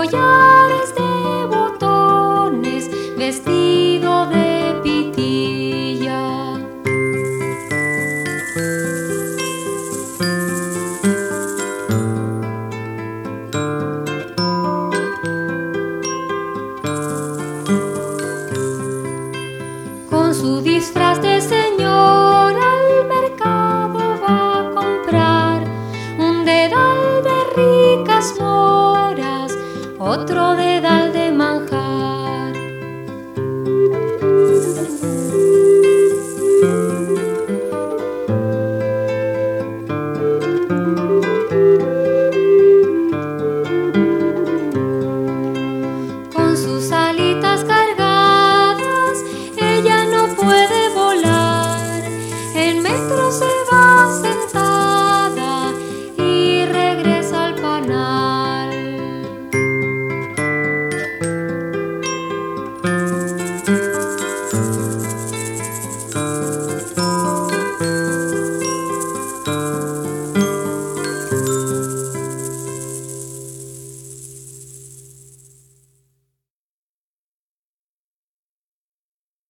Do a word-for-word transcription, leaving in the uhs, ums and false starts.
collares de botones, vestido de pitilla. Con su disfraz de señor al mercado va a comprar un dedal de ricas moras, otro dedal